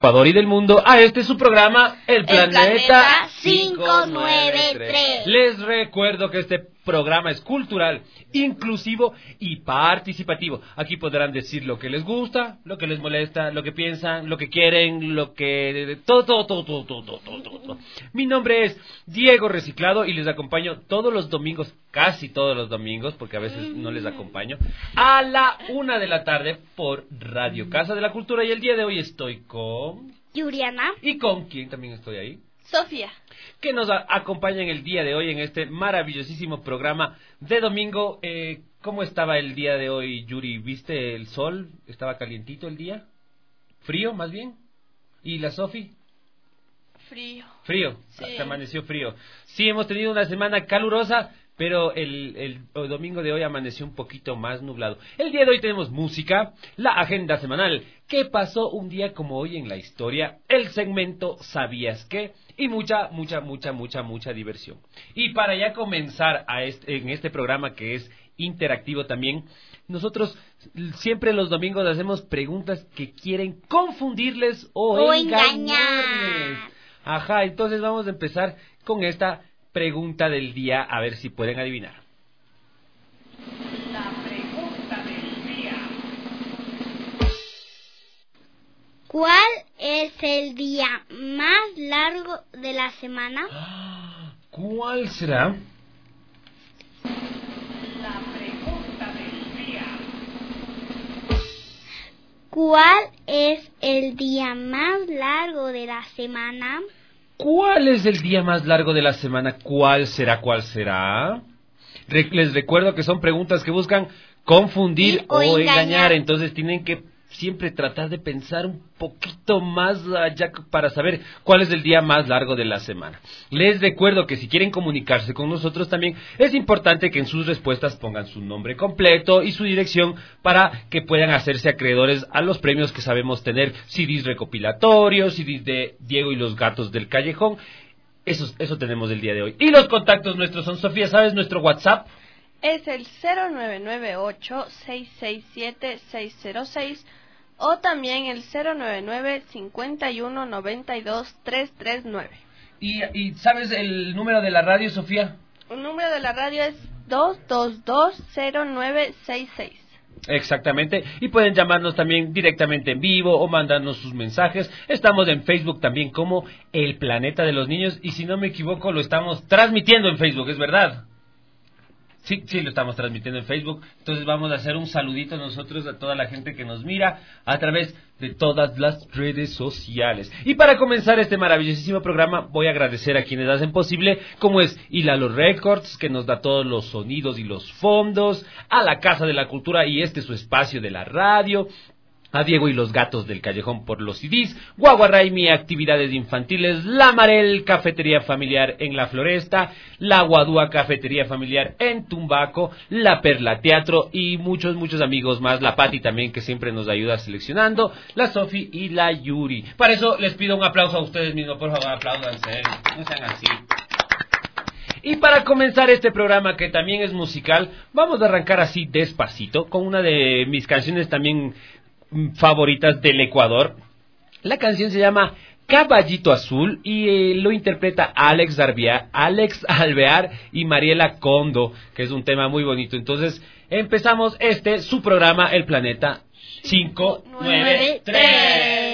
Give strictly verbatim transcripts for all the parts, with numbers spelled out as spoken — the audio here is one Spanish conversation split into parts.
Ecuador y del mundo a este su programa El Planeta, El Planeta quinientos noventa y tres. Les recuerdo que este programa es cultural, inclusivo y participativo. Aquí podrán decir lo que les gusta, lo que les molesta, lo que piensan, lo que quieren, lo que... Todo, todo, todo, todo, todo, todo, todo. Mi nombre es Diego Reciclado y les acompaño todos los domingos, casi todos los domingos, porque a veces no les acompaño, a la una de la tarde por Radio Casa de la Cultura. Y el día de hoy estoy con... Yuriana. ¿Y con quién también estoy ahí? Sofía. Que nos a- acompaña en el día de hoy en este maravillosísimo programa de domingo. Eh, ¿Cómo estaba el día de hoy, Yuri? ¿Viste el sol? ¿Estaba calientito el día? ¿Frío, más bien? ¿Y la Sofi? Frío. Frío, Sí. se amaneció frío. Sí, hemos tenido una semana calurosa, pero el, el, el domingo de hoy amaneció un poquito más nublado. El día de hoy tenemos música, la agenda semanal, qué pasó un día como hoy en la historia, el segmento ¿Sabías qué? Y mucha, mucha, mucha, mucha, mucha diversión. Y para ya comenzar a este, en este programa que es interactivo también, nosotros siempre los domingos hacemos preguntas que quieren confundirles o, O engañarles. engañar. Ajá, entonces vamos a empezar con esta pregunta del día, a ver si pueden adivinar. La pregunta del día. ¿Cuál es el día más largo de la semana? ¿Cuál será? La pregunta del día. ¿Cuál es el día más largo de la semana? ¿Cuál es el día más largo de la semana? ¿Cuál será? ¿Cuál será? Re- les recuerdo que son preguntas que buscan confundir Y- o o engañar. engañar. Entonces tienen que siempre tratar de pensar un poquito más allá para saber cuál es el día más largo de la semana. Les recuerdo que si quieren comunicarse con nosotros también es importante que en sus respuestas pongan su nombre completo y su dirección para que puedan hacerse acreedores a los premios que sabemos tener, C Ds recopilatorios, C Ds de Diego y los gatos del callejón. Eso, eso tenemos el día de hoy. Y los contactos nuestros son, Sofía, ¿sabes nuestro WhatsApp? Es el cero nueve nueve ocho seis seis siete seis cero seis o también el cero nueve nueve cincuenta y uno noventa y dos trescientos treinta y nueve. ¿Y, y sabes el número de la radio, Sofía? El número de la radio es dos dos dos cero nueve seis seis. Exactamente, y pueden llamarnos también directamente en vivo o mandarnos sus mensajes. Estamos en Facebook también como El Planeta de los Niños y si no me equivoco lo estamos transmitiendo en Facebook, ¿es verdad? Sí, sí, lo estamos transmitiendo en Facebook. Entonces vamos a hacer un saludito nosotros a toda la gente que nos mira a través de todas las redes sociales. Y para comenzar este maravillosísimo programa, voy a agradecer a quienes hacen posible, como es Hilalo Records, que nos da todos los sonidos y los fondos, a la Casa de la Cultura y este su espacio de la radio, a Diego y los gatos del callejón por los C Ds, Guaguaraimi actividades infantiles, La Marel cafetería familiar en La Floresta, La Guadúa cafetería familiar en Tumbaco, La Perla teatro y muchos muchos amigos más, la Pati también que siempre nos ayuda seleccionando, la Sofi y la Yuri. Para eso les pido un aplauso a ustedes mismos, por favor, apláudanse, no sean así. Y para comenzar este programa que también es musical, vamos a arrancar así despacito con una de mis canciones también favoritas del Ecuador. La canción se llama Caballito Azul y eh, lo interpreta Alex Arbia, Alex Alvear y Mariela Condo, que es un tema muy bonito. Entonces empezamos este su programa El Planeta quinientos noventa y tres.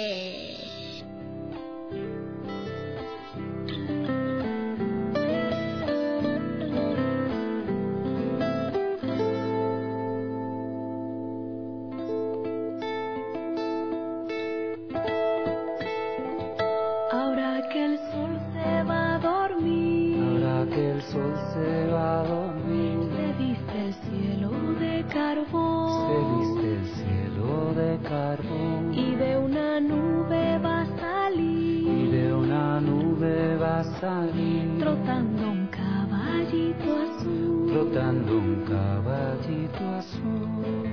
Ahora que el sol se va a dormir, Ahora que el sol se va a dormir, se viste el cielo de carbón, se viste el cielo de carbón, y de una nube va a y salir, de una nube va a salir, trotando un caballito azul, flotando un caballito azul.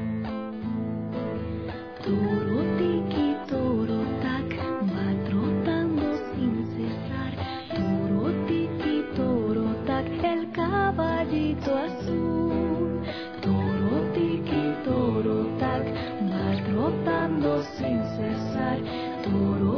Toro tiki toro tac, va trotando sin cesar, toro tiki toro tac, el caballito azul, toro tiki toro tac, va trotando sin cesar, toro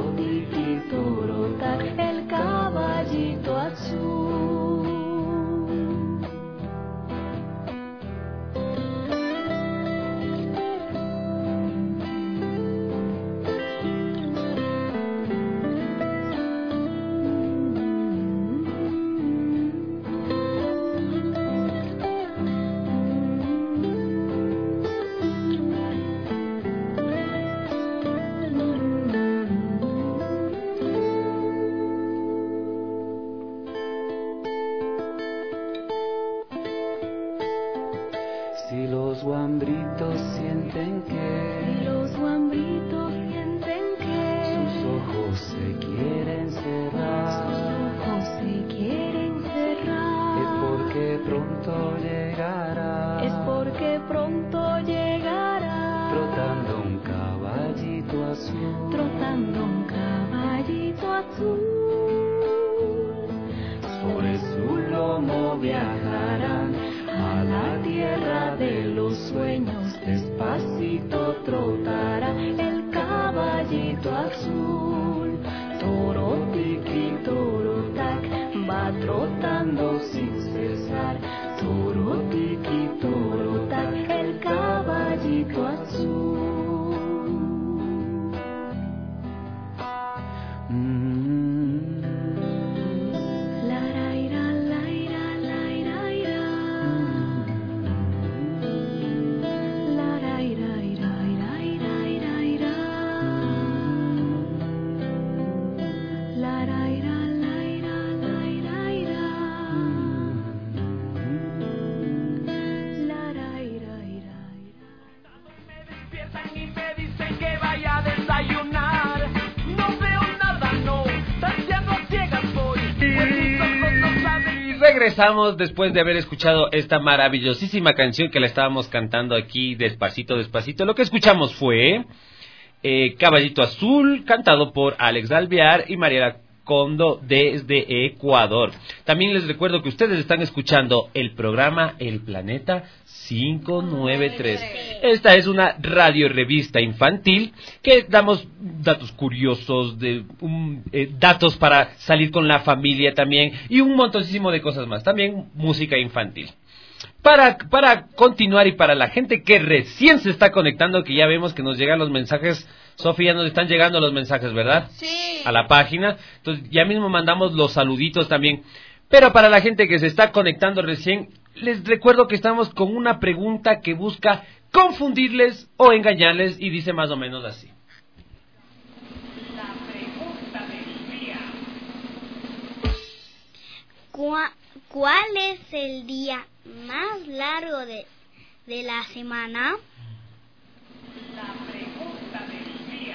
azul. Sobre su lomo viajarán a la tierra de los sueños. Despacito trotará el caballito azul. Toro tiqui, toro tac, va trotando sin cesar. Toro tiqui, toro tac, el caballito azul. Mm. La ra ira, la ira, la ira, ira. La ra ira, ira, ira, ira, ira, ira. La ra ira, la ira, la ira, ira. La ra ira, ira, ira. Me despiertan y me dicen que vaya a desayunar. No veo nada, no. Tanteando a ciegas voy. Pues mis ojos no saben. Y regresamos después de haber escuchado esta maravillosísima canción que la estábamos cantando aquí despacito, despacito. Lo que escuchamos fue eh, Caballito Azul, cantado por Alex Alvear y Mariela Condo desde Ecuador. También les recuerdo que ustedes están escuchando el programa El Planeta quinientos noventa y tres. Esta es una radio revista infantil que damos datos curiosos, de um, eh, datos para salir con la familia también y un montoncísimo de cosas más. También música infantil. Para, para continuar y para la gente que recién se está conectando, que ya vemos que nos llegan los mensajes, Sofía, nos están llegando los mensajes, ¿verdad? Sí. A la página. Entonces ya mismo mandamos los saluditos también. Pero para la gente que se está conectando recién, les recuerdo que estamos con una pregunta que busca confundirles o engañarles y dice más o menos así. La pregunta del día. ¿Cuá- ¿Cuál es el día más largo de, de la semana? La pregunta del día.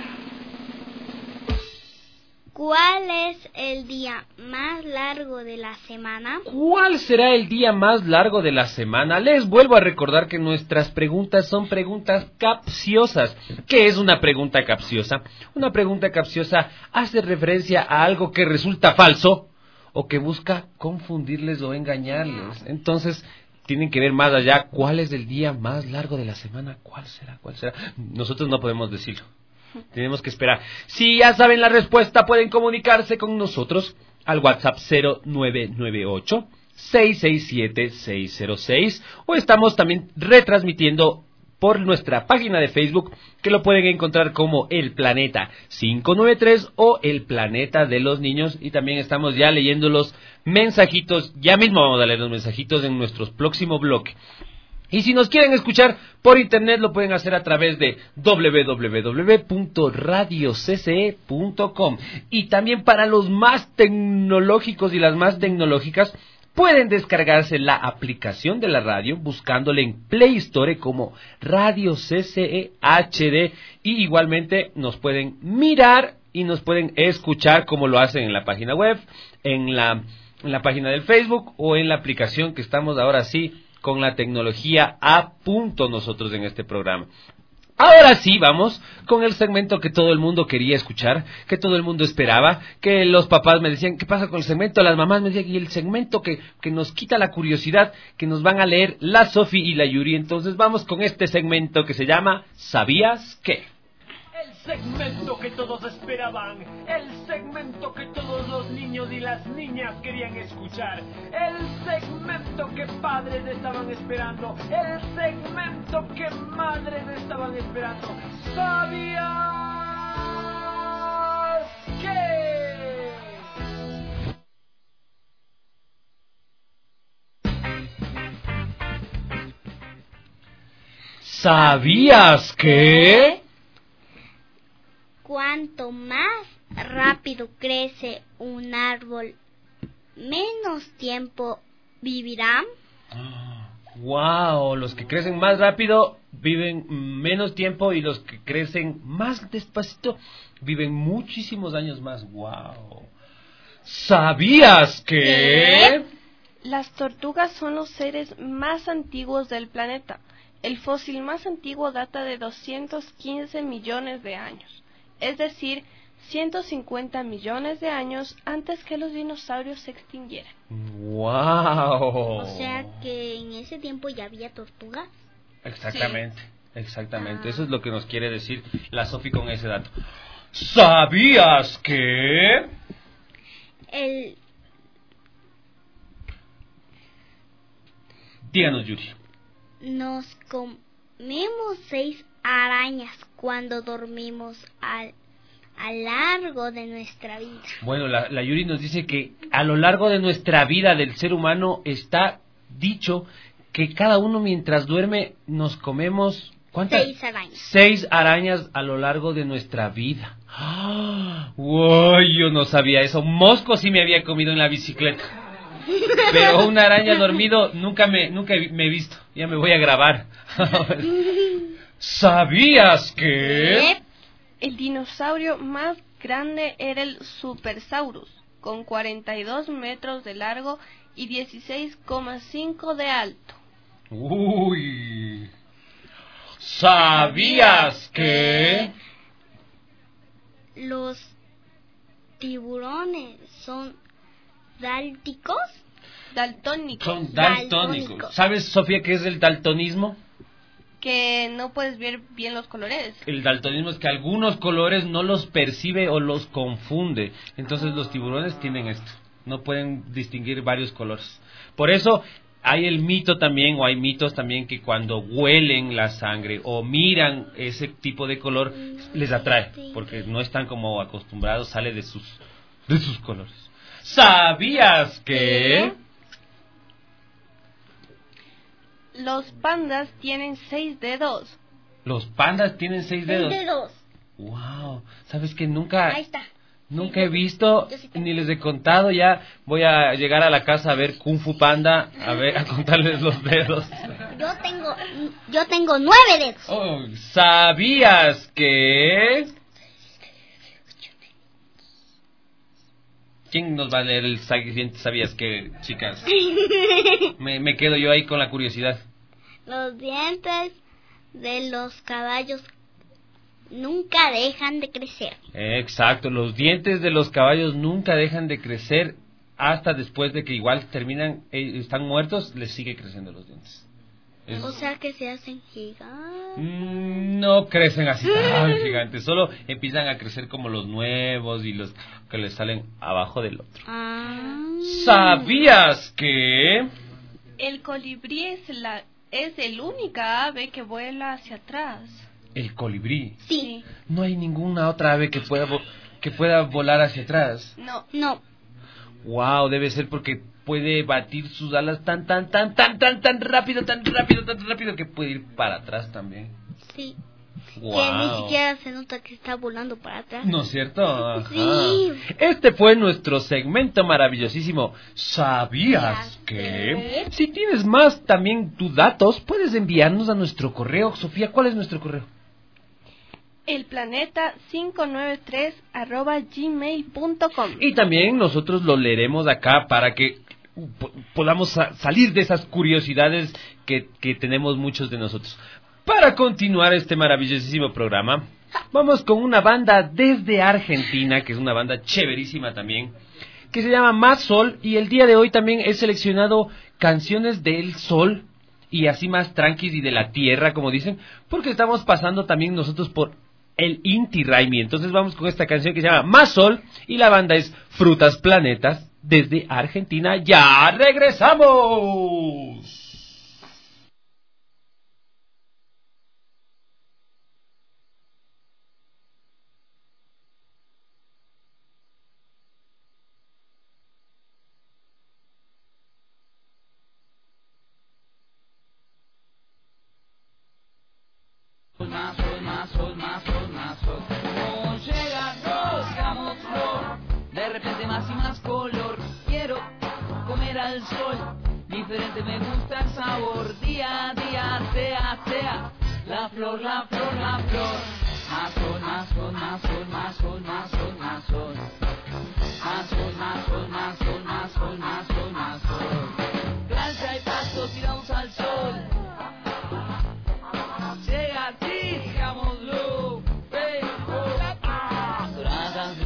¿Cuál es el día más largo de la semana? ¿Cuál será el día más largo de la semana? Les vuelvo a recordar que nuestras preguntas son preguntas capciosas. ¿Qué es una pregunta capciosa? Una pregunta capciosa hace referencia a algo que resulta falso o que busca confundirles o engañarles. Entonces, tienen que ver más allá. ¿Cuál es el día más largo de la semana? ¿Cuál será? ¿Cuál será? Nosotros no podemos decirlo. Tenemos que esperar. Si ya saben la respuesta, pueden comunicarse con nosotros al WhatsApp cero nueve nueve ocho, seis seis siete, seis cero seis o estamos también retransmitiendo por nuestra página de Facebook, que lo pueden encontrar como El Planeta quinientos noventa y tres o El Planeta de los Niños, y también estamos ya leyendo los mensajitos. Ya mismo vamos a leer los mensajitos en nuestro próximo bloque. Y si nos quieren escuchar por internet, lo pueden hacer a través de doble u doble u doble u punto radio c c e punto com. Y también para los más tecnológicos y las más tecnológicas, pueden descargarse la aplicación de la radio buscándole en Play Store como Radio C C E H D. Y igualmente nos pueden mirar y nos pueden escuchar como lo hacen en la página web, en la, en la página del Facebook o en la aplicación que estamos ahora sí con la tecnología a punto nosotros en este programa. Ahora sí, vamos con el segmento que todo el mundo quería escuchar, que todo el mundo esperaba, que los papás me decían, ¿qué pasa con el segmento? Las mamás me decían, y el segmento que, que nos quita la curiosidad, que nos van a leer la Sofi y la Yuri. Entonces vamos con este segmento que se llama ¿Sabías qué? El segmento que todos esperaban, el segmento que todos los niños y las niñas querían escuchar, el segmento que padres estaban esperando, el segmento que madres estaban esperando. ¿Sabías qué? ¿Sabías qué? Cuanto más rápido crece un árbol, menos tiempo vivirá. Wow, los que crecen más rápido viven menos tiempo y los que crecen más despacito viven muchísimos años más. Wow. ¿Sabías que? ¿Qué? Las tortugas son los seres más antiguos del planeta. El fósil más antiguo data de doscientos quince millones de años. Es decir, ciento cincuenta millones de años antes que los dinosaurios se extinguieran. ¡Wow! O sea que en ese tiempo ya había tortugas. Exactamente, sí. exactamente. Ah. Eso es lo que nos quiere decir la Sofi con ese dato. ¿Sabías que...? El... Díganos, Yuri. Nos comemos seis arañas cuando dormimos al, a largo de nuestra vida. Bueno, la, la Yuri nos dice que a lo largo de nuestra vida del ser humano está dicho que cada uno mientras duerme nos comemos... ¿Cuántas? Seis arañas. Seis arañas a lo largo de nuestra vida. ¡Ah! ¡Wow! Yo no sabía eso. Mosco sí me había comido en la bicicleta. Pero una araña dormido nunca me nunca me he visto. Ya me voy a grabar. ¿Sabías que...? El dinosaurio más grande era el Supersaurus, con cuarenta y dos metros de largo y dieciséis coma cinco de alto. Uy... ¿Sabías que...? Los tiburones son dálticos. Daltónicos. Son daltónicos. Daltónicos. ¿Sabes, Sofía, qué es el daltonismo? Que no puedes ver bien los colores. El daltonismo es que algunos colores no los percibe o los confunde. Entonces los tiburones tienen esto. No pueden distinguir varios colores. Por eso... hay el mito también, o hay mitos también, que cuando huelen la sangre o miran ese tipo de color, les atrae, porque no están como acostumbrados, sale de sus, de sus colores. ¿Sabías que...? Los pandas tienen seis dedos. Los pandas tienen seis dedos. Seis dedos. Wow, ¿sabes que nunca... Ahí está. Nunca he visto, Yo sí tengo. ni les he contado, ya voy a llegar a la casa a ver Kung Fu Panda, a ver, a contarles los dedos. Yo tengo, yo tengo nueve dedos. Oh, ¿sabías que...? ¿Quién nos va a leer el siguiente? ¿Sabías que, chicas? Me, me quedo yo ahí con la curiosidad. Los dientes de los caballos nunca dejan de crecer. Exacto, los dientes de los caballos nunca dejan de crecer hasta después de que igual terminan, eh, están muertos, les sigue creciendo los dientes. Es... O sea que se hacen gigantes. Mm, no crecen así tan gigantes, solo empiezan a crecer como los nuevos y los que les salen abajo del otro. Ah. ¿Sabías que...? El colibrí es, la, es el única ave que vuela hacia atrás. El colibrí. Sí. No hay ninguna otra ave que pueda vo- que pueda volar hacia atrás. No. No. Wow, debe ser porque puede batir sus alas tan tan tan tan tan tan rápido, tan rápido, tan rápido que puede ir para atrás también. Sí. Wow. Que ni siquiera se nota que está volando para atrás. ¿No es cierto? Ajá. Sí. Este fue nuestro segmento maravillosísimo. ¿Sabías ¿Sabías que? que? Si tienes más también tus datos, puedes enviarnos a nuestro correo. Sofía, ¿cuál es nuestro correo? Elplaneta quinientos noventa y tres arroba gmail punto com. Y también nosotros lo leeremos acá para que po- podamos sa- salir de esas curiosidades que, que tenemos muchos de nosotros. Para continuar este maravillosísimo programa, vamos con una banda desde Argentina, que es una banda chéverísima también, que se llama Más Sol, y el día de hoy también he seleccionado canciones del sol, y así más tranquis y de la tierra, como dicen, porque estamos pasando también nosotros por el Inti Raymi. Entonces vamos con esta canción que se llama Más Sol, y la banda es Frutas Planetas, desde Argentina. ¡Ya regresamos! Más sol, más sol, más sol, más sol. No llega, no, digámoslo. De repente más y más color. Quiero comer al sol. Diferente me gusta el sabor. Día a día, sea, sea. La flor, la flor, la flor. Más sol, más sol, más sol, más sol, más sol, más sol. Más sol, más sol, más sol, más sol, más sol, más sol. Plancha y pasto, tiramos al sol. Llega así, digámoslo. Hey, oh, ah. Doradas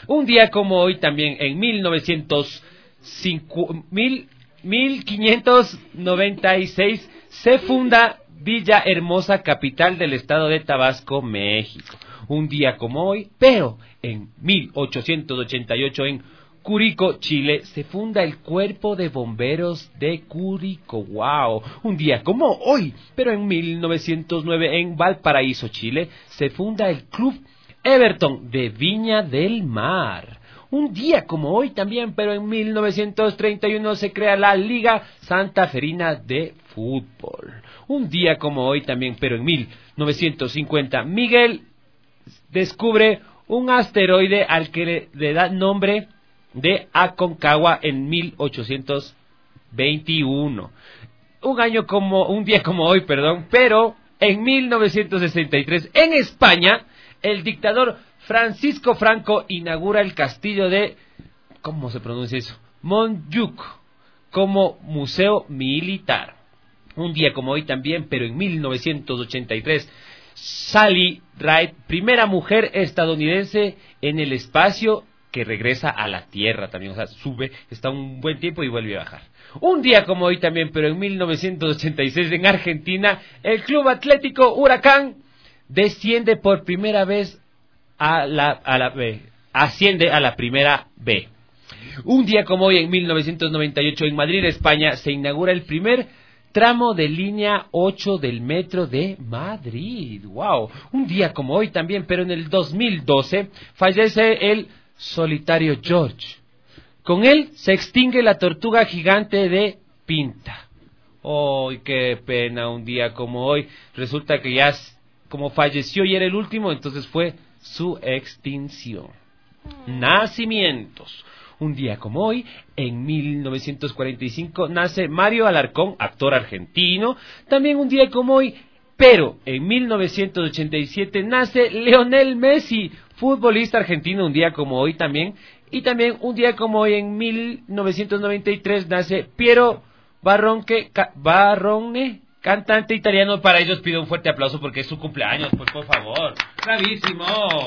Un día como hoy también, en mil novecientos cinco, mil, mil quinientos noventa y seis, se funda Villahermosa, capital del estado de Tabasco, México. Un día como hoy, pero en mil ochocientos ochenta y ocho en Curicó, Chile, se funda el Cuerpo de Bomberos de Curicó. ¡Wow! Un día como hoy, pero en mil novecientos nueve en Valparaíso, Chile, se funda el Club Everton de Viña del Mar. Un día como hoy también, pero en mil novecientos treinta y uno se crea la Liga Santaferina de Fútbol. Un día como hoy también, pero en mil novecientos cincuenta, Miguel descubre un asteroide al que le, le da nombre de Aconcagua en mil ochocientos veintiuno. Un año como, un día como hoy, perdón, pero en mil novecientos sesenta y tres, en España, el dictador Francisco Franco inaugura el castillo de, ¿cómo se pronuncia eso? Montjuic, como museo militar. Un día como hoy también, pero en mil novecientos ochenta y tres, Sally Ride, primera mujer estadounidense en el espacio que regresa a la Tierra también, o sea, sube, está un buen tiempo y vuelve a bajar. Un día como hoy también, pero en mil novecientos ochenta y seis, en Argentina, el Club Atlético Huracán desciende por primera vez a la, a la B, asciende a la primera B. Un día como hoy, en mil novecientos noventa y ocho, en Madrid, España, se inaugura el primer tramo de línea ocho del metro de Madrid. ¡Wow! Un día como hoy también, pero en el dos mil doce, fallece el solitario George. Con él se extingue la tortuga gigante de Pinta. ¡Ay, oh, qué pena! Un día como hoy, resulta que ya como falleció y era el último, entonces fue su extinción. Nacimientos. Un día como hoy, en mil novecientos cuarenta y cinco, nace Mario Alarcón, actor argentino. También un día como hoy, pero en mil novecientos ochenta y siete, nace Lionel Messi, futbolista argentino, un día como hoy también. Y también un día como hoy, en mil novecientos noventa y tres, nace Piero Barronque, ca, Barrone, cantante italiano. Para ellos pido un fuerte aplauso porque es su cumpleaños, pues por favor. ¡Bravísimo!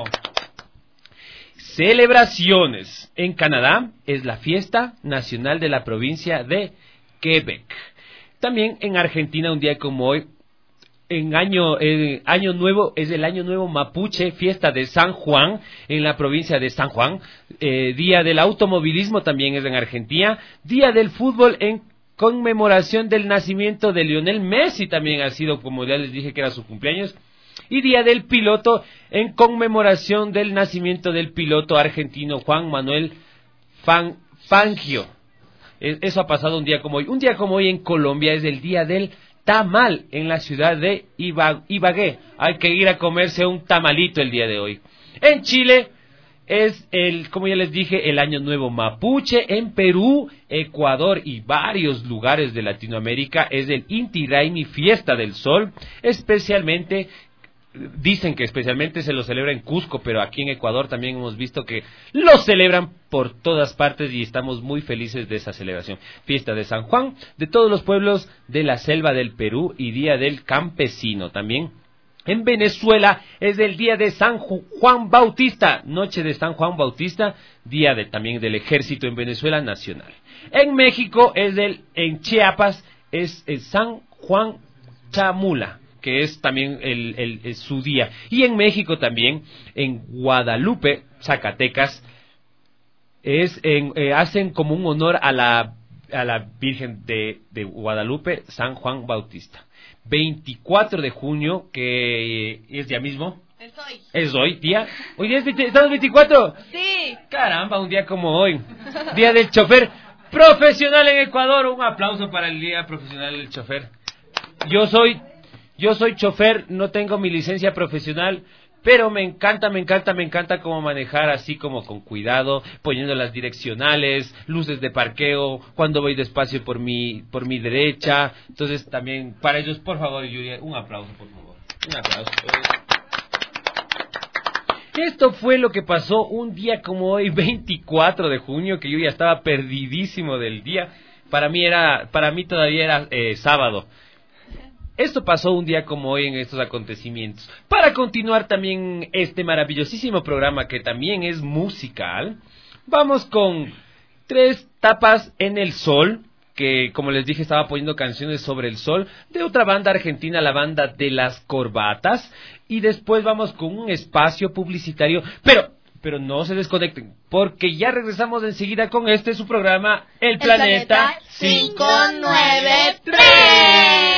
Celebraciones. En Canadá es la fiesta nacional de la provincia de Quebec. También en Argentina, un día como hoy, en año, eh, año nuevo, es el año nuevo mapuche, fiesta de San Juan, en la provincia de San Juan. Eh, día del automovilismo también es en Argentina. Día del fútbol en conmemoración del nacimiento de Lionel Messi, también ha sido, como ya les dije que era su cumpleaños. Y día del piloto en conmemoración del nacimiento del piloto argentino Juan Manuel Fan, Fangio. Eso ha pasado un día como hoy. Un día como hoy en Colombia es el día del tamal en la ciudad de Ibagué. Hay que ir a comerse un tamalito el día de hoy. En Chile es el, como ya les dije, el año nuevo mapuche. En Perú, Ecuador y varios lugares de Latinoamérica es el Inti Raymi, fiesta del sol, especialmente. Dicen que especialmente se lo celebra en Cusco, pero aquí en Ecuador también hemos visto que lo celebran por todas partes y estamos muy felices de esa celebración. Fiesta de San Juan, de todos los pueblos de la selva del Perú y Día del Campesino también. En Venezuela es el Día de San Juan Bautista, Noche de San Juan Bautista, Día de, también del Ejército en Venezuela Nacional. En México es el, en Chiapas es el San Juan Chamula, que es también el, el, el, su día. Y en México también, en Guadalupe, Zacatecas, es en, eh, hacen como un honor a la, a la Virgen de, de Guadalupe, San Juan Bautista. veinticuatro de junio, que es ya mismo. Es hoy. Es hoy, día. Hoy día es veinte, ¿estamos veinticuatro? Sí. Caramba, un día como hoy. Día del chofer profesional en Ecuador. Un aplauso para el día profesional del chofer. Yo soy... Yo soy chofer, no tengo mi licencia profesional, pero me encanta, me encanta, me encanta cómo manejar así como con cuidado, poniendo las direccionales, luces de parqueo, cuando voy despacio por mi, por mi derecha. Entonces también, para ellos, por favor, Yuri, un aplauso, por favor. Un aplauso. Esto fue lo que pasó un día como hoy, veinticuatro de junio, que yo ya estaba perdidísimo del día. Para mí era, para mí todavía era eh, sábado. esto pasó un día como hoy en estos acontecimientos. Para continuar también este maravillosísimo programa que también es musical, vamos con Tres tapas en el sol, que como les dije estaba poniendo canciones sobre el sol, de otra banda argentina, la banda de las corbatas, y después vamos con un espacio publicitario, pero pero no se desconecten, porque ya regresamos enseguida con este su programa, El, el Planeta, Planeta cinco nueve tres.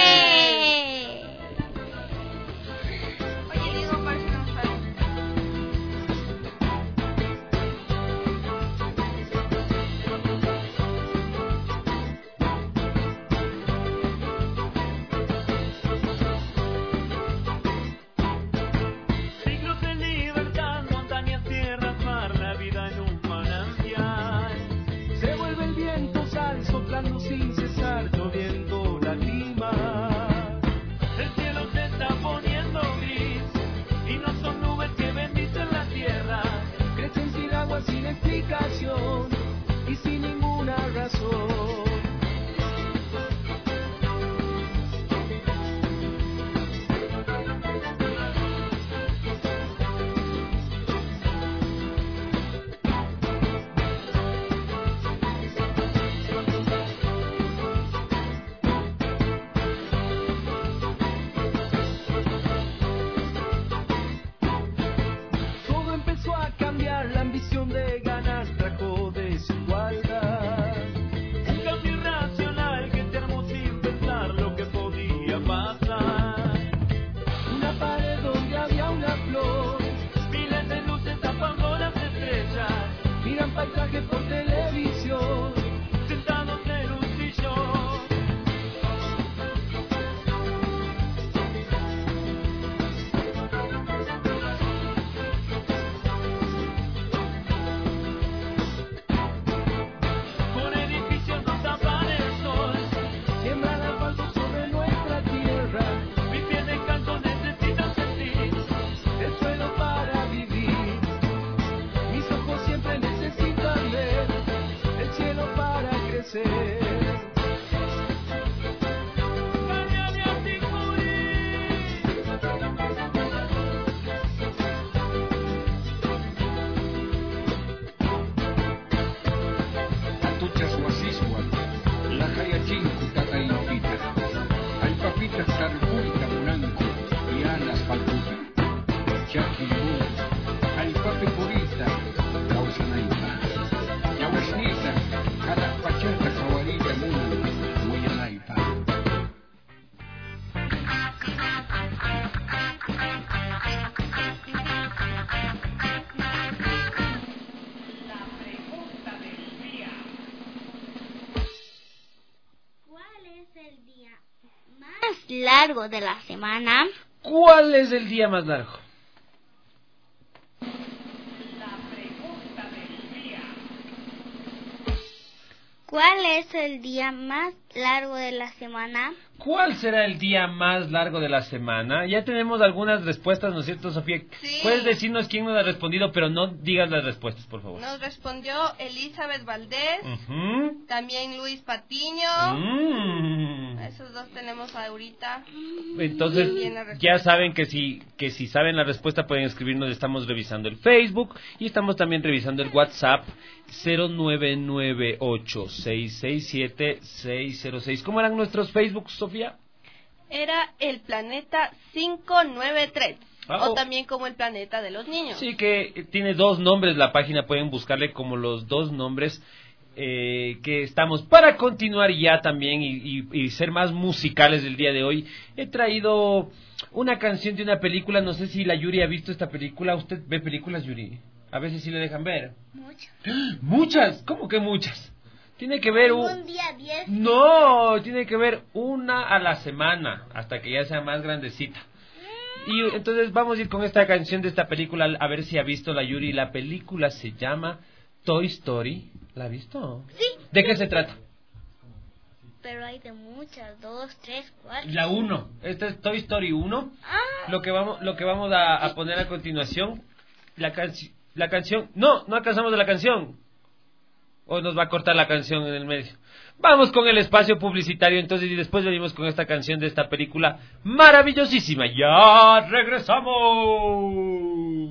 Sin cesar, lloviendo lágrimas. El cielo se está poniendo gris y no son nubes que bendicen la tierra. Crecen sin agua, sin explicación y sin ninguna razón. La ambición de ganar trajo desigualdad. Un cambio irracional que te armó sin pensar lo que podía pasar. Una pared donde había una flor, miles de luces tapando las estrellas. Miran paisajes por televisión, sentados en un sillón. Largo de la semana. ¿Cuál es el día más largo? La pregunta del día. ¿Cuál es el día más largo de la semana? ¿Cuál será el día más largo de la semana? Ya tenemos algunas respuestas, ¿no es cierto, Sofía? Sí. Puedes decirnos quién nos ha respondido, pero no digas las respuestas, por favor. Nos respondió Elizabeth Valdés, uh-huh. También Luis Patiño. Mm. Esos dos tenemos ahorita. Entonces, ya saben que si que si saben la respuesta pueden escribirnos. Estamos revisando el Facebook y estamos también revisando el WhatsApp cero nueve nueve ocho seis seis siete seis cero seis. ¿Cómo eran nuestros Facebook, Sofía? Era El Planeta cinco nueve tres. Ah, o oh. también como El Planeta de los Niños. Sí, que tiene dos nombres la página, pueden buscarle como los dos nombres eh, que estamos. Para continuar ya también y, y, y ser más musicales del día de hoy, he traído una canción de una película. No sé si la Yuri ha visto esta película. ¿Usted ve películas, Yuri? A veces sí le dejan ver. Muchas. ¿Muchas? ¿Cómo que muchas? Tiene que ver un... un día diez. No, tiene que ver una a la semana, hasta que ya sea más grandecita. Y entonces vamos a ir con esta canción de esta película, a ver si ha visto la Yuri. La película se llama Toy Story. ¿La ha visto? Sí. ¿De qué se trata? Pero hay de muchas, dos, tres, cuatro. La uno. Esta es Toy Story uno. Ah. Lo que vamos, lo que vamos a, a poner a continuación, la, canci- la canción... No, no alcanzamos de la canción. ¿O nos va a cortar la canción en el medio? Vamos con el espacio publicitario entonces y después venimos con esta canción de esta película maravillosísima. ¡Ya regresamos!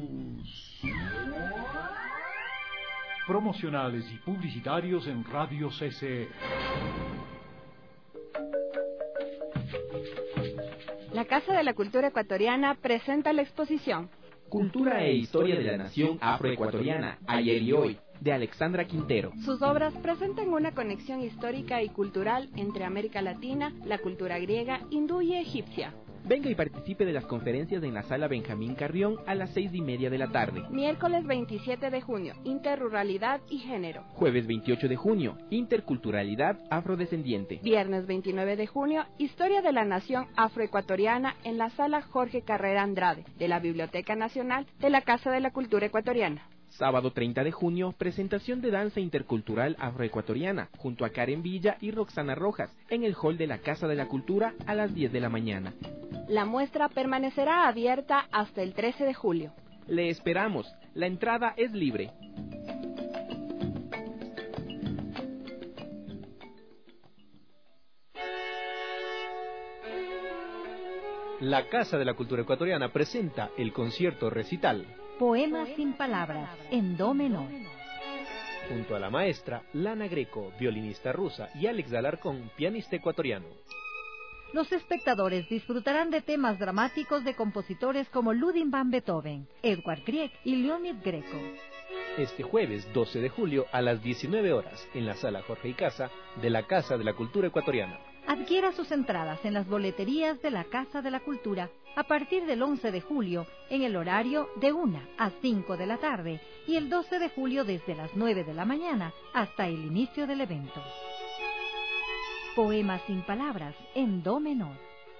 Promocionales y publicitarios en Radio C C E. La Casa de la Cultura Ecuatoriana presenta la exposición Cultura e Historia de la Nación Afroecuatoriana, ayer y hoy, de Alexandra Quintero. Sus obras presentan una conexión histórica y cultural entre América Latina, la cultura griega, hindú y egipcia. Venga y participe de las conferencias en la Sala Benjamín Carrión a las seis y media de la tarde. Miércoles veintisiete de junio, Interruralidad y Género. Jueves veintiocho de junio, Interculturalidad Afrodescendiente. Viernes veintinueve de junio, Historia de la Nación Afroecuatoriana en la Sala Jorge Carrera Andrade, de la Biblioteca Nacional de la Casa de la Cultura Ecuatoriana. Sábado treinta de junio, presentación de danza intercultural afroecuatoriana, junto a Karen Villa y Roxana Rojas, en el hall de la Casa de la Cultura a las diez de la mañana. La muestra permanecerá abierta hasta el trece de julio. Le esperamos, la entrada es libre. La Casa de la Cultura Ecuatoriana presenta el concierto recital Poemas sin palabras, en do menor. Junto a la maestra Lana Greco, violinista rusa, y Alex Alarcón, pianista ecuatoriano. Los espectadores disfrutarán de temas dramáticos de compositores como Ludwig van Beethoven, Edvard Grieg y Leonid Greco. Este jueves doce de julio a las diecinueve horas en la Sala Jorge y Casa de la Casa de la Cultura Ecuatoriana. Adquiera sus entradas en las boleterías de la Casa de la Cultura a partir del once de julio en el horario de una a cinco de la tarde y el doce de julio desde las nueve de la mañana hasta el inicio del evento. Poemas sin palabras en do menor.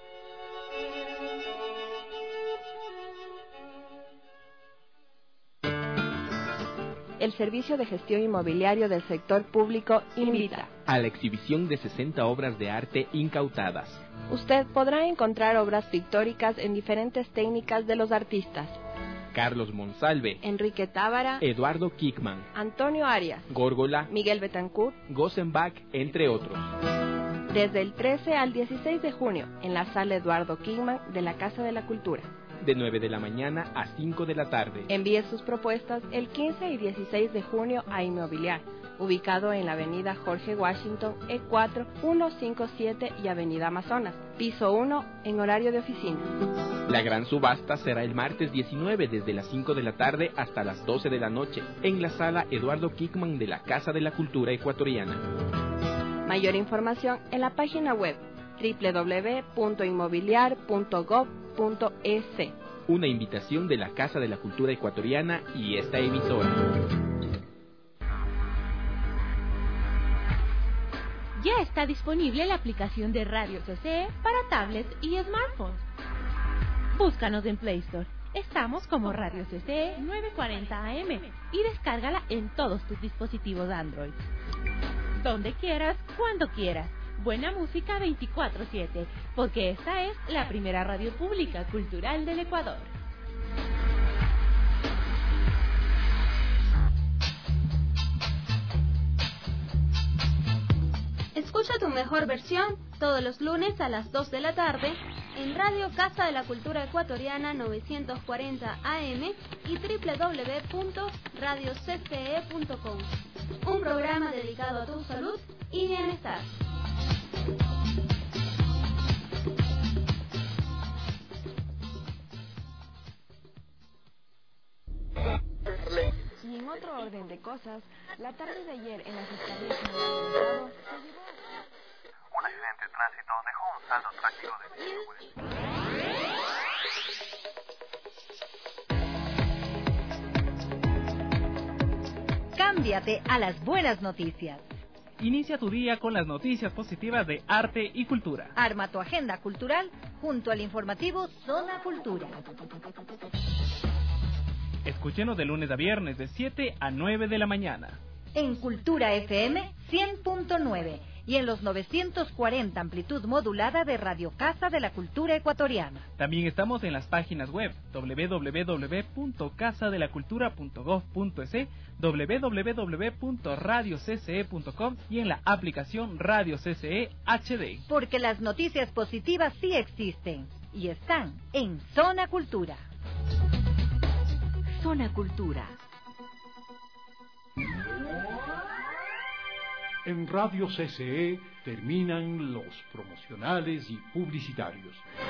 El Servicio de Gestión Inmobiliario del Sector Público invita a la exhibición de sesenta obras de arte incautadas. Usted podrá encontrar obras pictóricas en diferentes técnicas de los artistas Carlos Monsalve, Enrique Tábara, Eduardo Kickman, Antonio Arias, Górgola, Miguel Betancourt, Gosenbach, entre otros. Desde el trece al dieciséis de junio en la Sala Eduardo Kickman de la Casa de la Cultura. De nueve de la mañana a cinco de la tarde. Envíe sus propuestas el quince y dieciséis de junio a Inmobiliar, ubicado en la avenida Jorge Washington, E cuatro, ciento cincuenta y siete y avenida Amazonas, piso uno, en horario de oficina. La gran subasta será el martes diecinueve desde las cinco de la tarde hasta las doce de la noche, en la Sala Eduardo Kickman de la Casa de la Cultura Ecuatoriana. Mayor información en la página web doble u doble u doble u punto inmobiliar punto gob punto es. Una invitación de la Casa de la Cultura Ecuatoriana y esta emisora. Ya está disponible la aplicación de Radio C C E para tablets y smartphones. Búscanos en Play Store. Estamos como Radio C C E novecientos cuarenta A M y descárgala en todos tus dispositivos Android. Donde quieras, cuando quieras. Buena música veinticuatro siete, porque esta es la primera radio pública cultural del Ecuador. Escucha tu mejor versión todos los lunes a las dos de la tarde en Radio Casa de la Cultura Ecuatoriana novecientos cuarenta A M y doble u doble u doble u punto radio c c e punto com. Un programa dedicado a tu salud y bienestar. Y en otro orden de cosas, la tarde de ayer en la Fiscalía General del Estado se llevó un accidente de tránsito dejó un saldo trágico de Cámbiate a las buenas noticias. Inicia tu día con las noticias positivas de arte y cultura. Arma tu agenda cultural junto al informativo Zona Cultura. Escúchenos de lunes a viernes de siete a nueve de la mañana. En Cultura F M cien punto nueve y en los novecientos cuarenta amplitud modulada de Radio Casa de la Cultura Ecuatoriana. También estamos en las páginas web doble u doble u doble u punto casa de la cultura punto gob punto es, doble u doble u doble u punto radio c c e punto com y en la aplicación Radio C C E H D. Porque las noticias positivas sí existen y están en Zona Cultura. Zona Cultura. En Radio C C E terminan los promocionales y publicitarios.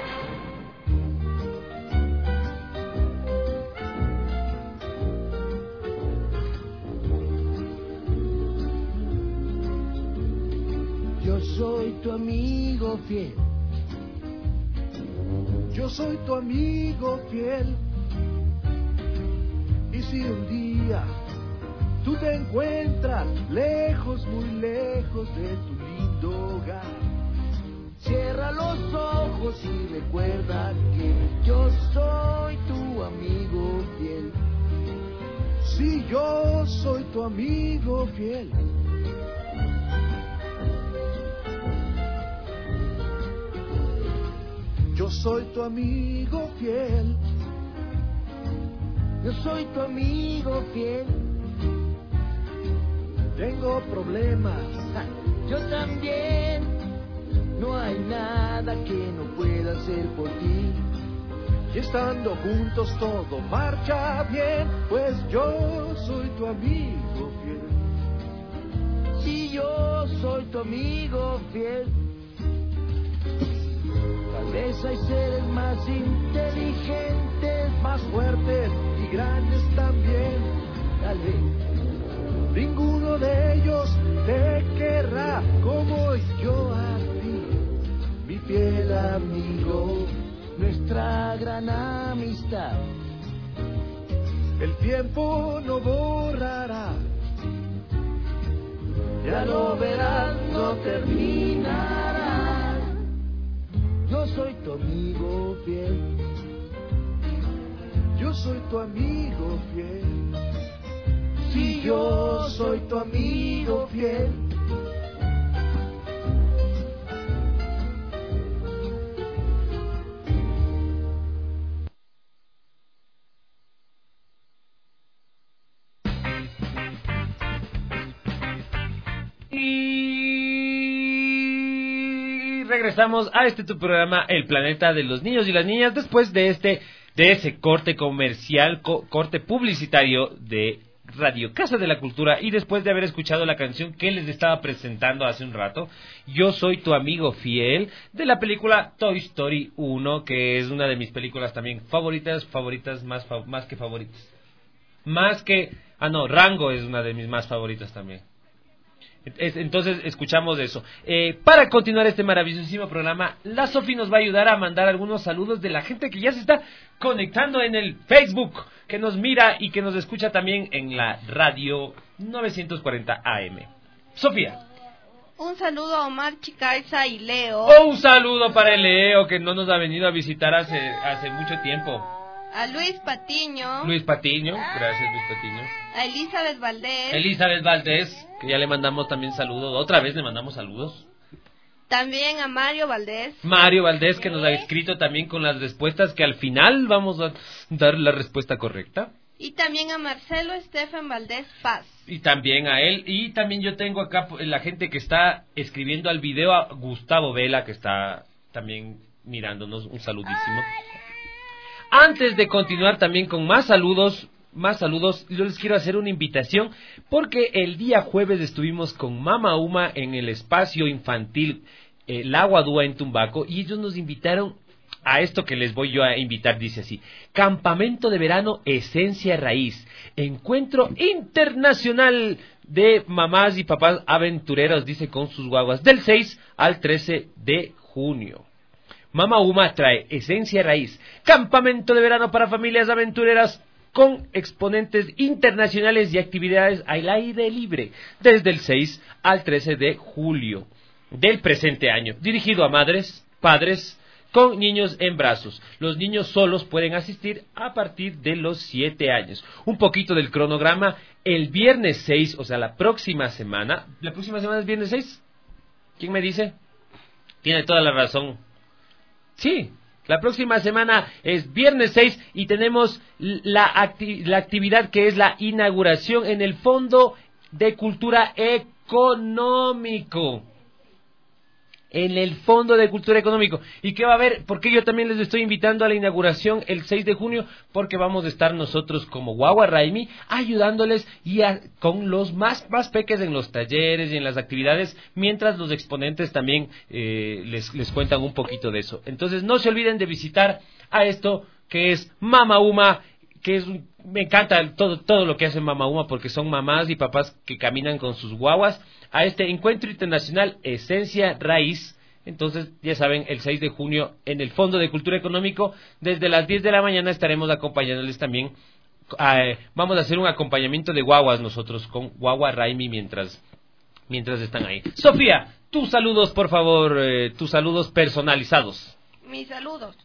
Yo soy tu amigo fiel. Yo soy tu amigo fiel. Y si un día tú te encuentras lejos, muy lejos de tu lindo hogar, cierra los ojos y recuerda que yo soy tu amigo fiel. Sí, yo soy tu amigo fiel. Yo soy tu amigo fiel. Yo soy tu amigo fiel. Tengo problemas, yo también. No hay nada que no pueda hacer por ti. Y estando juntos todo marcha bien, pues yo soy tu amigo fiel. Sí, yo soy tu amigo fiel. Tal vez hay seres más inteligentes, más fuertes y grandes también. Tal vez ninguno de ellos te querrá como yo a ti, mi fiel amigo, nuestra gran amistad. El tiempo no borrará, ya lo verás, no terminará. Yo soy tu amigo fiel. Yo soy tu amigo fiel. Sí, yo soy tu amigo fiel. Regresamos a este tu programa, El Planeta de los Niños y las Niñas, después de este de ese corte comercial, co- corte publicitario de Radio Casa de la Cultura, y después de haber escuchado la canción que les estaba presentando hace un rato, Yo soy tu amigo fiel, de la película Toy Story uno, que es una de mis películas también favoritas, favoritas más, fa- más que favoritas. Más que... Ah, no, Rango es una de mis más favoritas también. Es, entonces escuchamos eso. Eh, para continuar este maravillosísimo programa, la Sofi nos va a ayudar a mandar algunos saludos de la gente que ya se está conectando en el Facebook, que nos mira y que nos escucha también en la radio novecientos cuarenta A M. Sofía. Un saludo a Omar Chicaiza y Leo. Oh, un saludo para el Leo, que no nos ha venido a visitar hace, hace mucho tiempo. A Luis Patiño. Luis Patiño, gracias Luis Patiño. A Elizabeth Valdés. Elizabeth Valdés, que ya le mandamos también saludos. Otra vez le mandamos saludos. También a Mario Valdés. Mario Valdés, que nos ha escrito también con las respuestas, que al final vamos a dar la respuesta correcta. Y también a Marcelo Estefan Valdés Paz. Y también a él. Y también yo tengo acá la gente que está escribiendo al video, a Gustavo Vela, que está también mirándonos. Un saludísimo. Antes de continuar también con más saludos, más saludos, yo les quiero hacer una invitación, porque el día jueves estuvimos con Mama Uma en el espacio infantil eh, La Guadúa en Tumbaco, y ellos nos invitaron a esto que les voy yo a invitar. Dice así: Campamento de Verano Esencia Raíz, encuentro internacional de mamás y papás aventureros, dice, con sus guaguas, del seis al trece de junio. Mama Uma trae Esencia Raíz, campamento de verano para familias aventureras con exponentes internacionales y actividades al aire libre desde el seis al trece de julio del presente año, dirigido a madres, padres con niños en brazos. Los niños solos pueden asistir a partir de los siete años. Un poquito del cronograma: el viernes seis, o sea, la próxima semana. ¿La próxima semana es viernes seis? ¿Quién me dice? Tiene toda la razón. Sí, la próxima semana es viernes seis y tenemos la, acti- la actividad que es la inauguración en el Fondo de Cultura Económico. En el Fondo de Cultura Económico. ¿Y qué va a haber? Porque yo también les estoy invitando a la inauguración el seis de junio, porque vamos a estar nosotros como Guagua Raimi ayudándoles y a, con los más, más peques en los talleres y en las actividades, mientras los exponentes también eh, les, les cuentan un poquito de eso. Entonces no se olviden de visitar a esto que es Mama Uma, que es un, me encanta todo, todo lo que hace Mama Uma, porque son mamás y papás que caminan con sus guaguas a este encuentro internacional Esencia Raíz. Entonces, ya saben, el seis de junio en el Fondo de Cultura Económico, desde las diez de la mañana estaremos acompañándoles también. Eh, vamos a hacer un acompañamiento de guaguas nosotros con Guagua Raimi mientras, mientras están ahí. Sofía, tus saludos, por favor, eh, tus saludos personalizados. Mis saludos.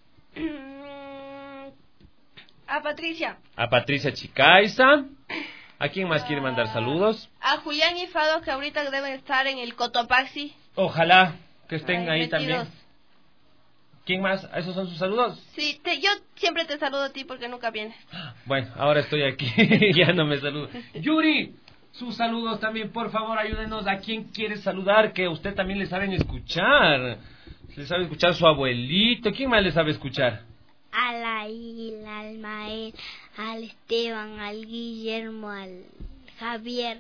A Patricia. A Patricia Chicaiza. ¿A quién más quiere mandar saludos? A Julián y Fado, que ahorita deben estar en el Cotopaxi. Ojalá que estén ahí, ahí también. ¿Quién más? ¿Esos son sus saludos? Sí, te, yo siempre te saludo a ti porque nunca vienes. Bueno, ahora estoy aquí, ya no me saludo. Yuri, sus saludos también, por favor, ayúdenos. ¿A quién quiere saludar? Que a usted también le saben escuchar. Le sabe escuchar su abuelito. ¿Quién más le sabe escuchar? A la Hila, al Mael, al Esteban, al Guillermo, al Javier,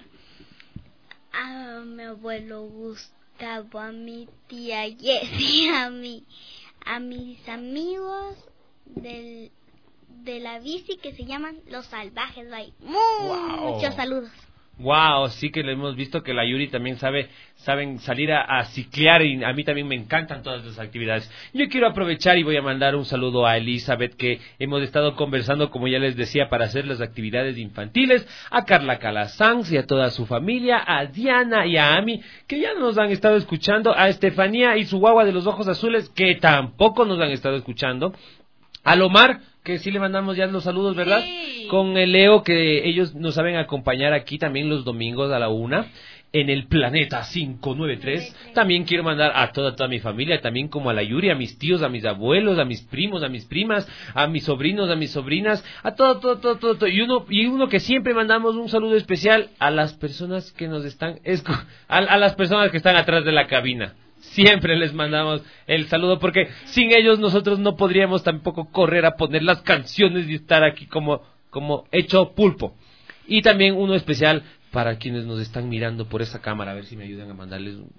a mi abuelo Gustavo, a mi tía Jessie, a mi, a mis amigos del, de la bici que se llaman Los Salvajes. Bye. Wow. Muchos saludos. Wow, sí que lo hemos visto que la Yuri también sabe, saben salir a, a ciclear, y a mí también me encantan todas las actividades. Yo quiero aprovechar y voy a mandar un saludo a Elizabeth, que hemos estado conversando, como ya les decía, para hacer las actividades infantiles, a Carla Calasanz y a toda su familia, a Diana y a Ami, que ya nos han estado escuchando, a Estefanía y su guagua de los ojos azules, que tampoco nos han estado escuchando, a Lomar, que sí le mandamos ya los saludos, ¿verdad? Sí. Con el Leo, que ellos nos saben acompañar aquí también los domingos a la una en el Planeta quinientos noventa y tres. También quiero mandar a toda, toda mi familia, también como a la Yuri, a mis tíos, a mis abuelos, a mis primos, a mis primas, a mis sobrinos, a mis sobrinas, a todo, todo, todo, todo, todo. Y uno, y uno que siempre mandamos un saludo especial a las personas que nos están, escu- a, a las personas que están atrás de la cabina. Siempre les mandamos el saludo, porque sin ellos nosotros no podríamos tampoco correr a poner las canciones y estar aquí como, como hecho pulpo. Y también uno especial para quienes nos están mirando por esa cámara, a ver si me ayudan a mandarles un...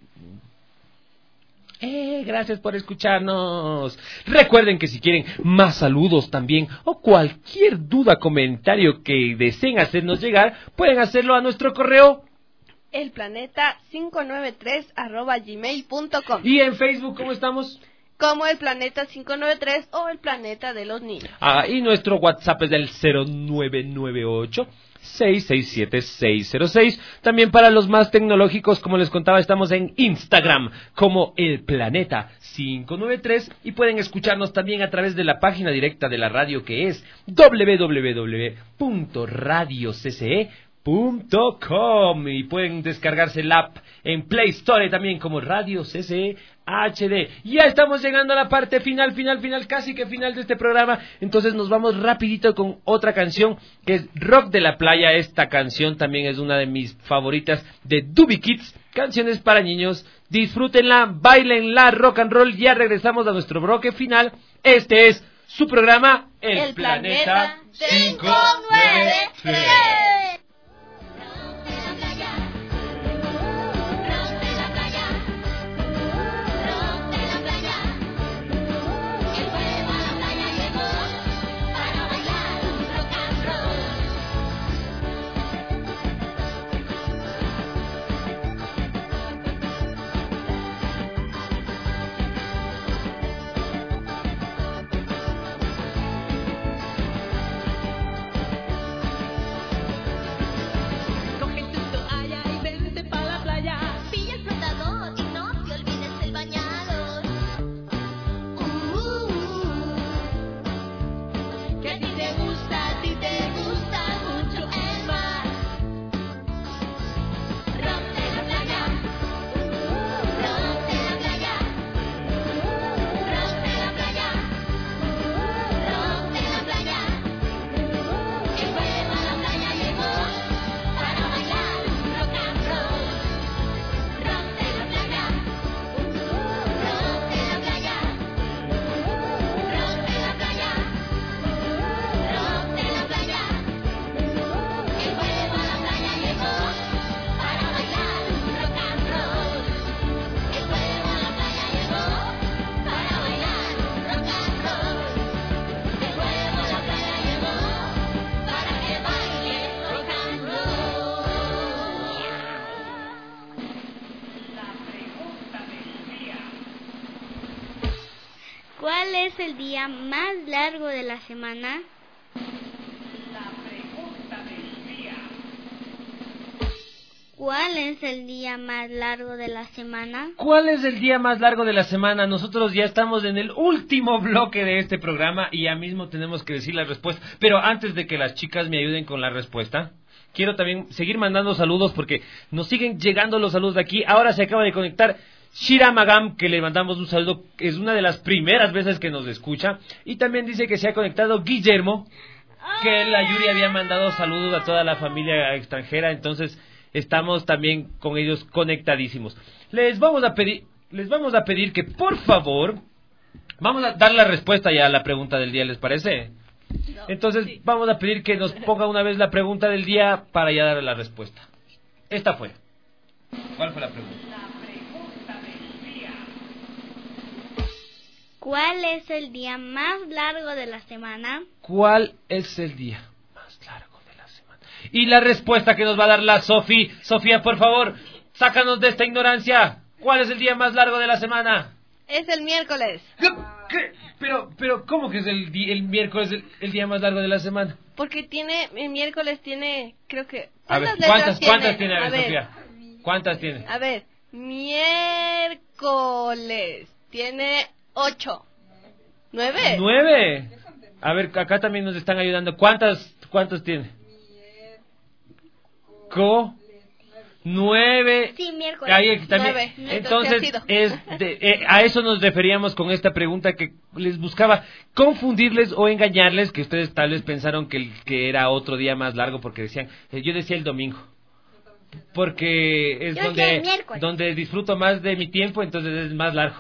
Eh, gracias por escucharnos. Recuerden que si quieren más saludos también, o cualquier duda, comentario que deseen hacernos llegar, pueden hacerlo a nuestro correo elplaneta quinientos noventa y tres arroba gmail punto com. ¿Y en Facebook cómo estamos? Como El Planeta quinientos noventa y tres o El Planeta de los Niños. Ah, y nuestro WhatsApp es del cero nueve nueve ocho seis seis siete seis cero seis. También para los más tecnológicos, como les contaba, estamos en Instagram como El Planeta quinientos noventa y tres, y pueden escucharnos también a través de la página directa de la radio, que es doble u doble u doble u punto radio c c e punto com, y pueden descargarse el app en Play Store también como Radio C C E H D. Ya estamos llegando a la parte final, final, final, casi que final de este programa. Entonces nos vamos rapidito con otra canción que es Rock de la Playa. Esta canción también es una de mis favoritas de Doobie Kids, canciones para niños. Disfrútenla, bailenla, rock and roll. Ya regresamos a nuestro bloque final. Este es su programa El, El Planeta, Planeta quinientos noventa y tres. ¿Cuál es el día más largo de la semana? ¿Cuál es el día más largo de la semana? ¿Cuál es el día más largo de la semana? Nosotros ya estamos en el último bloque de este programa y ya mismo tenemos que decir la respuesta. Pero antes de que las chicas me ayuden con la respuesta, quiero también seguir mandando saludos porque nos siguen llegando los saludos de aquí. Ahora se acaba de conectar Shira Magam, que le mandamos un saludo, es una de las primeras veces que nos escucha. Y también dice que se ha conectado Guillermo, que la Yuri había mandado saludos a toda la familia extranjera, entonces estamos también con ellos conectadísimos. Les vamos a pedir, les vamos a pedir que por favor, vamos a dar la respuesta ya a la pregunta del día, ¿les parece? No, entonces sí. Vamos a pedir que nos ponga una vez la pregunta del día para ya dar la respuesta. Esta fue. ¿Cuál fue la pregunta? La pregunta del día. ¿Cuál es el día más largo de la semana? ¿Cuál es el día más largo? Y la respuesta que nos va a dar la Sofi. Sofía, por favor, sácanos de esta ignorancia. ¿Cuál es el día más largo de la semana? Es el miércoles. ¿Qué? ¿Qué? Pero, pero, ¿cómo que es el, di- el miércoles el, el día más largo de la semana? Porque tiene, el miércoles tiene, creo que... A ver, letras ¿cuántas, tiene? ¿cuántas tiene? A ver, A ver. Sofía. ¿Cuántas tiene? A ver, miércoles tiene ocho. ¿Nueve? ¿Nueve? A ver, acá también nos están ayudando. ¿Cuántas, cuántos tiene? Co... Nueve. Sí, miércoles. Ahí también. Nueve. Entonces, es de, eh, a eso nos referíamos con esta pregunta que les buscaba confundirles o engañarles, que ustedes tal vez pensaron que, el, que era otro día más largo porque decían, eh, yo decía el domingo. Porque es yo donde, donde disfruto más de mi tiempo, entonces es más largo.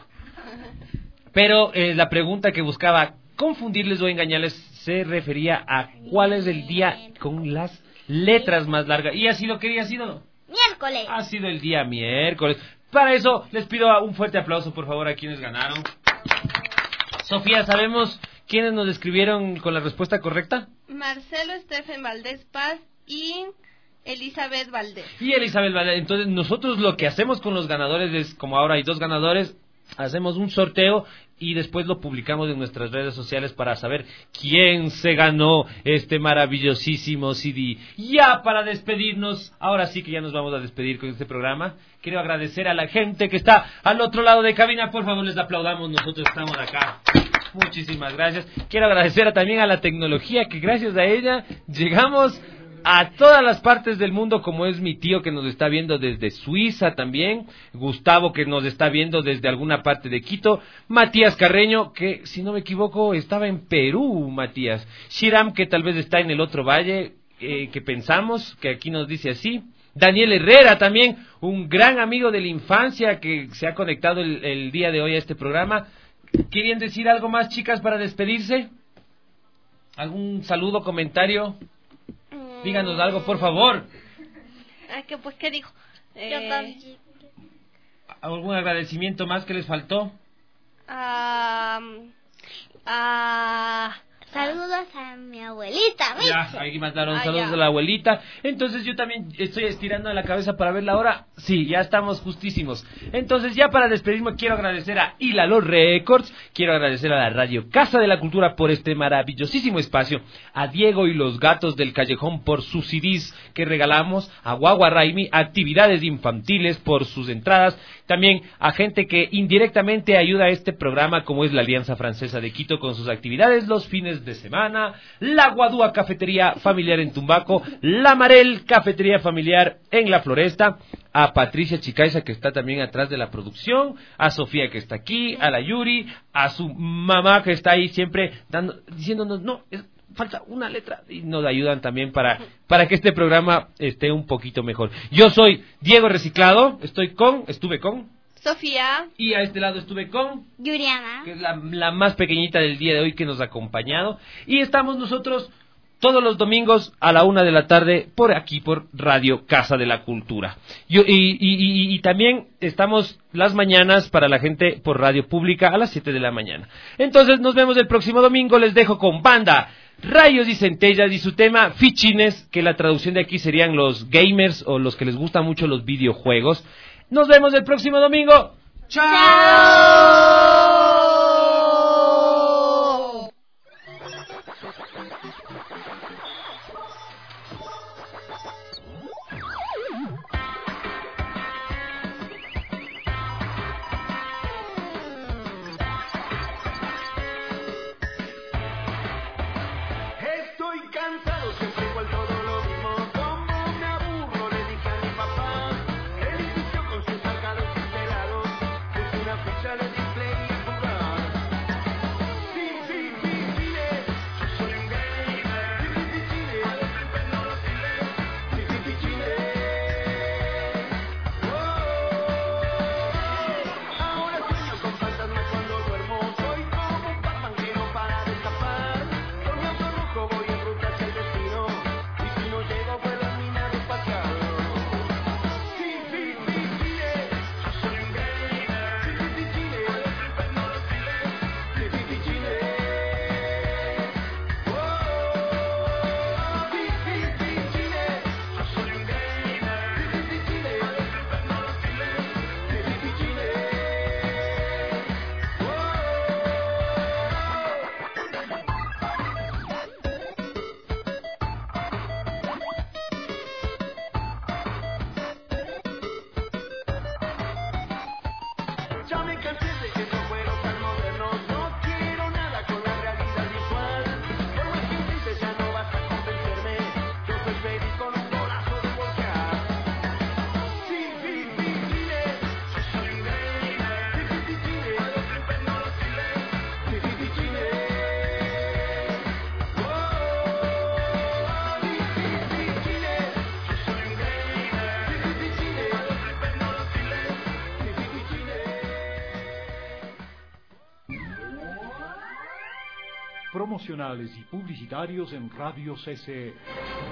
Pero eh, la pregunta que buscaba confundirles o engañarles se refería a cuál es el día con las letras más largas. ¿Y ha sido qué día ha sido? Miércoles. Ha sido el día miércoles. Para eso les pido un fuerte aplauso, por favor, a quienes ganaron. Sofía, ¿sabemos quiénes nos escribieron con la respuesta correcta? Marcelo Estefan Valdés Paz y Elizabeth Valdés. Y Elizabeth Valdés. Entonces nosotros lo que hacemos con los ganadores es, como ahora hay dos ganadores, hacemos un sorteo y después lo publicamos en nuestras redes sociales para saber quién se ganó este maravillosísimo C D. Ya para despedirnos, ahora sí que ya nos vamos a despedir con este programa. Quiero agradecer a la gente que está al otro lado de cabina. Por favor, les aplaudamos, nosotros estamos acá. Muchísimas gracias. Quiero agradecer a, también a la tecnología, que gracias a ella llegamos a todas las partes del mundo, como es mi tío que nos está viendo desde Suiza también, Gustavo que nos está viendo desde alguna parte de Quito, Matías Carreño que si no me equivoco estaba en Perú, Matías, Shiram que tal vez está en el otro valle eh, que pensamos, que aquí nos dice así, Daniel Herrera también, un gran amigo de la infancia que se ha conectado el, el día de hoy a este programa. ¿Querían decir algo más, chicas, para despedirse? ¿Algún saludo, comentario? Díganos algo, por favor. Ah, que pues, ¿qué dijo? Eh... ¿Algún agradecimiento más que les faltó? Ah... Ah... Saludos a mi abuelita, ¿viste? Ya, ahí mandaron ah, saludos ya. a la abuelita. Entonces yo también estoy estirando la cabeza para ver la hora. Sí, ya estamos justísimos. Entonces ya para despedirme quiero agradecer a Hilalo Records, quiero agradecer a la Radio Casa de la Cultura por este maravillosísimo espacio, a Diego y los Gatos del Callejón por sus C Ds que regalamos, a Guagua Raimi, actividades infantiles por sus entradas, también a gente que indirectamente ayuda a este programa como es la Alianza Francesa de Quito con sus actividades los fines de semana, la Guadúa Cafetería Familiar en Tumbaco, la Marel Cafetería Familiar en La Floresta, a Patricia Chicaiza que está también atrás de la producción, a Sofía que está aquí, a la Yuri, a su mamá que está ahí siempre dando, diciéndonos, no, es, falta una letra, y nos ayudan también para, para que este programa esté un poquito mejor. Yo soy Diego Reciclado, estoy con, estuve con... Sofía. Y a este lado estuve con... Yuriana. Que es la, la más pequeñita del día de hoy que nos ha acompañado. Y estamos nosotros todos los domingos a la una de la tarde por aquí, por Radio Casa de la Cultura. Yo, y, y, y, y también estamos las mañanas para la gente por Radio Pública a las siete de la mañana. Entonces nos vemos el próximo domingo. Les dejo con banda Rayos y Centellas y su tema Fichines, que la traducción de aquí serían los gamers o los que les gustan mucho los videojuegos. Nos vemos el próximo domingo. ¡Chao! cansé de esos juegos tan modernos. No quiero nada con la realidad virtual. Por más que intentes ya no vas a convencerme. Yo soy feliz con un golazo de volcar. Sí, sí, sí, Chile. Yo soy un gamer. Sí, sí, sí, Chile. A los tripes no los chile. Sí, sí, sí, Chile. Oh, sí, sí, sí, Chile. Yo soy un gamer. Sí, sí, sí, Chile. A los tripes no los chile. Sí, sí, sí, Chile. Promocionales y publicitarios en Radio C C E.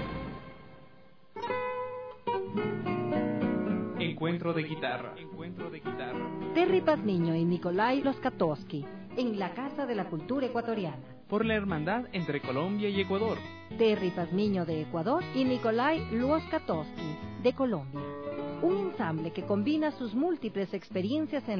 Encuentro de guitarra. Encuentro de guitarra. Terry Pazmiño y Nikolai Loskatowski, en la Casa de la Cultura Ecuatoriana. Por la hermandad entre Colombia y Ecuador. Terry Pazmiño de Ecuador y Nikolai Loskatowski de Colombia. Un ensamble que combina sus múltiples experiencias en